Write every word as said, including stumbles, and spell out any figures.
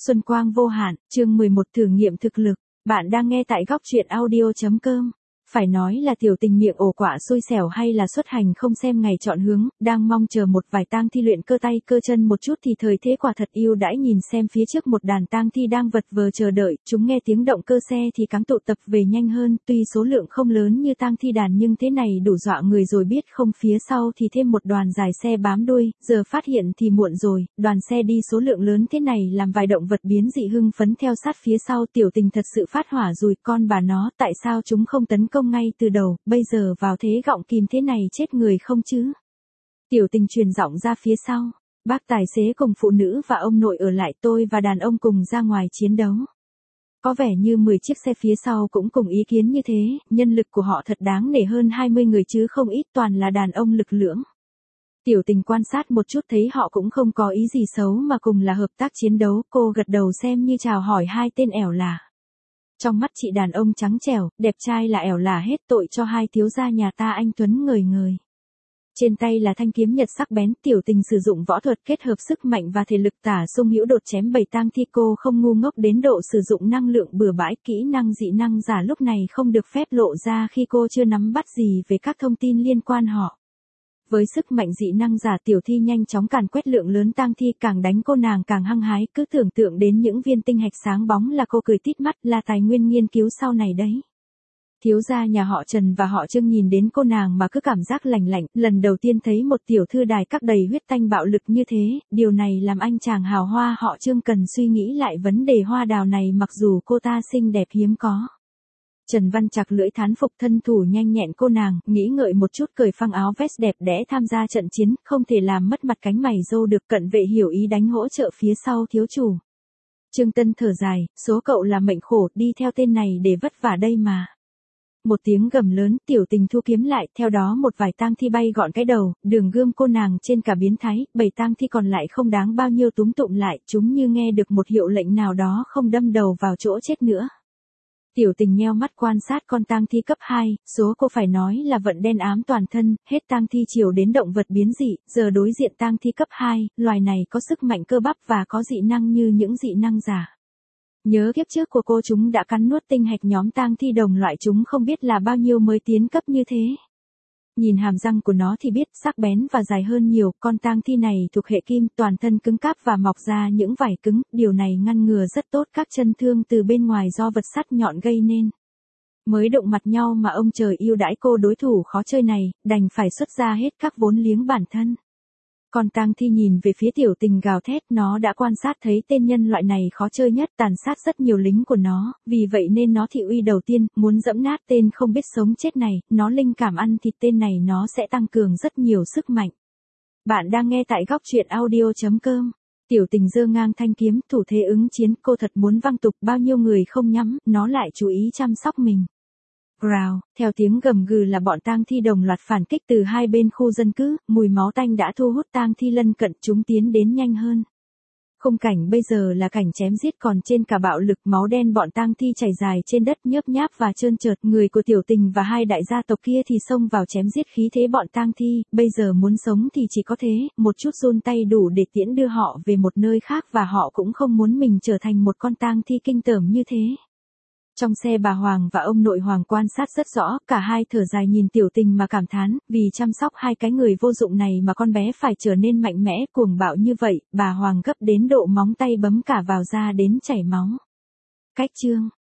Xuân quang vô hạn, chương mười một thử nghiệm thực lực. Bạn đang nghe tại góc truyện audio.com. Phải nói là tiểu tình miệng ổ quả xui xẻo hay là xuất hành không xem ngày chọn hướng, đang mong chờ một vài tang thi luyện cơ tay cơ chân một chút thì thời thế quả thật yêu đãi nhìn xem phía trước một đàn tang thi đang vật vờ chờ đợi, chúng nghe tiếng động cơ xe thì cắm tụ tập về nhanh hơn, tuy số lượng không lớn như tang thi đàn nhưng thế này đủ dọa người rồi biết không, phía sau thì thêm một đoàn dài xe bám đuôi, giờ phát hiện thì muộn rồi, đoàn xe đi số lượng lớn thế này làm vài động vật biến dị hưng phấn theo sát phía sau, tiểu tình thật sự phát hỏa rồi, con bà nó, tại sao chúng không tấn công ngay từ đầu, bây giờ vào thế gọng kìm thế này chết người không chứ? Tiểu tình truyền giọng ra phía sau, bác tài xế cùng phụ nữ và ông nội ở lại, tôi và đàn ông cùng ra ngoài chiến đấu. Có vẻ như mười chiếc xe phía sau cũng cùng ý kiến như thế, nhân lực của họ thật đáng nể, hơn hai mươi người chứ không ít, toàn là đàn ông lực lưỡng. Tiểu tình quan sát một chút thấy họ cũng không có ý gì xấu mà cùng là hợp tác chiến đấu, cô gật đầu xem như chào hỏi hai tên ẻo lả. Trong mắt chị đàn ông trắng trẻo, đẹp trai là ẻo lả hết, tội cho hai thiếu gia nhà ta anh tuấn ngời ngời. Trên tay là thanh kiếm nhật sắc bén, tiểu tình sử dụng võ thuật kết hợp sức mạnh và thể lực tả xung hữu đột chém bảy tang thi, cô không ngu ngốc đến độ sử dụng năng lượng bừa bãi, kỹ năng dị năng giả lúc này không được phép lộ ra khi cô chưa nắm bắt gì về các thông tin liên quan họ. Với sức mạnh dị năng giả, tiểu thi nhanh chóng càn quét lượng lớn tang thi, càng đánh cô nàng càng hăng hái, cứ tưởng tượng đến những viên tinh hạch sáng bóng là cô cười tít mắt, là tài nguyên nghiên cứu sau này đấy. Thiếu gia nhà họ Trần và họ Trương nhìn đến cô nàng mà cứ cảm giác lành lạnh, lần đầu tiên thấy một tiểu thư đài các đầy huyết tanh bạo lực như thế, điều này làm anh chàng hào hoa họ Trương cần suy nghĩ lại vấn đề hoa đào này, mặc dù cô ta xinh đẹp hiếm có. Trần Văn chặt lưỡi thán phục, thân thủ nhanh nhẹn, cô nàng nghĩ ngợi một chút cởi phăng áo vest đẹp đẽ tham gia trận chiến, không thể làm mất mặt cánh mày râu được, cận vệ hiểu ý đánh hỗ trợ phía sau thiếu chủ. Trương Tân thở dài, số cậu là mệnh khổ, đi theo tên này để vất vả đây mà. Một tiếng gầm lớn, tiểu tình thu kiếm lại, theo đó một vài tang thi bay gọn cái đầu, đường gươm cô nàng trên cả biến thái, bảy tang thi còn lại không đáng bao nhiêu túm tụm lại, chúng như nghe được một hiệu lệnh nào đó không đâm đầu vào chỗ chết nữa. Tiểu tình nheo mắt quan sát con tang thi cấp hai, số cô phải nói là vận đen ám toàn thân, hết tang thi chiều đến động vật biến dị, giờ đối diện tang thi cấp hai, loài này có sức mạnh cơ bắp và có dị năng như những dị năng giả. Nhớ kiếp trước của cô, chúng đã cắn nuốt tinh hạch nhóm tang thi đồng loại, chúng không biết là bao nhiêu mới tiến cấp như thế. Nhìn hàm răng của nó thì biết, sắc bén và dài hơn nhiều, con tang thi này thuộc hệ kim, toàn thân cứng cáp và mọc ra những vảy cứng, điều này ngăn ngừa rất tốt các chân thương từ bên ngoài do vật sắt nhọn gây nên. Mới động mặt nhau mà ông trời yêu đãi cô, đối thủ khó chơi này, đành phải xuất ra hết các vốn liếng bản thân. Còn tang thi nhìn về phía tiểu tình gào thét, nó đã quan sát thấy tên nhân loại này khó chơi nhất, tàn sát rất nhiều lính của nó, vì vậy nên nó thị uy đầu tiên, muốn dẫm nát tên không biết sống chết này, nó linh cảm ăn thịt tên này nó sẽ tăng cường rất nhiều sức mạnh. Bạn đang nghe tại góc truyện audio.com. Tiểu tình giơ ngang thanh kiếm, thủ thế ứng chiến, cô thật muốn văng tục, bao nhiêu người không nhắm, nó lại chú ý chăm sóc mình. Growl, theo tiếng gầm gừ là bọn tang thi đồng loạt phản kích từ hai bên khu dân cư, mùi máu tanh đã thu hút tang thi lân cận, chúng tiến đến nhanh hơn. Khung cảnh bây giờ là cảnh chém giết còn trên cả bạo lực, máu đen bọn tang thi chảy dài trên đất nhớp nháp và trơn trượt, người của tiểu tình và hai đại gia tộc kia thì xông vào chém giết khí thế bọn tang thi, bây giờ muốn sống thì chỉ có thế, một chút run tay đủ để tiễn đưa họ về một nơi khác, và họ cũng không muốn mình trở thành một con tang thi kinh tởm như thế. Trong xe bà Hoàng và ông nội Hoàng quan sát rất rõ, cả hai thở dài nhìn tiểu tình mà cảm thán, vì chăm sóc hai cái người vô dụng này mà con bé phải trở nên mạnh mẽ, cuồng bạo như vậy, bà Hoàng gấp đến độ móng tay bấm cả vào da đến chảy máu. Cách chương,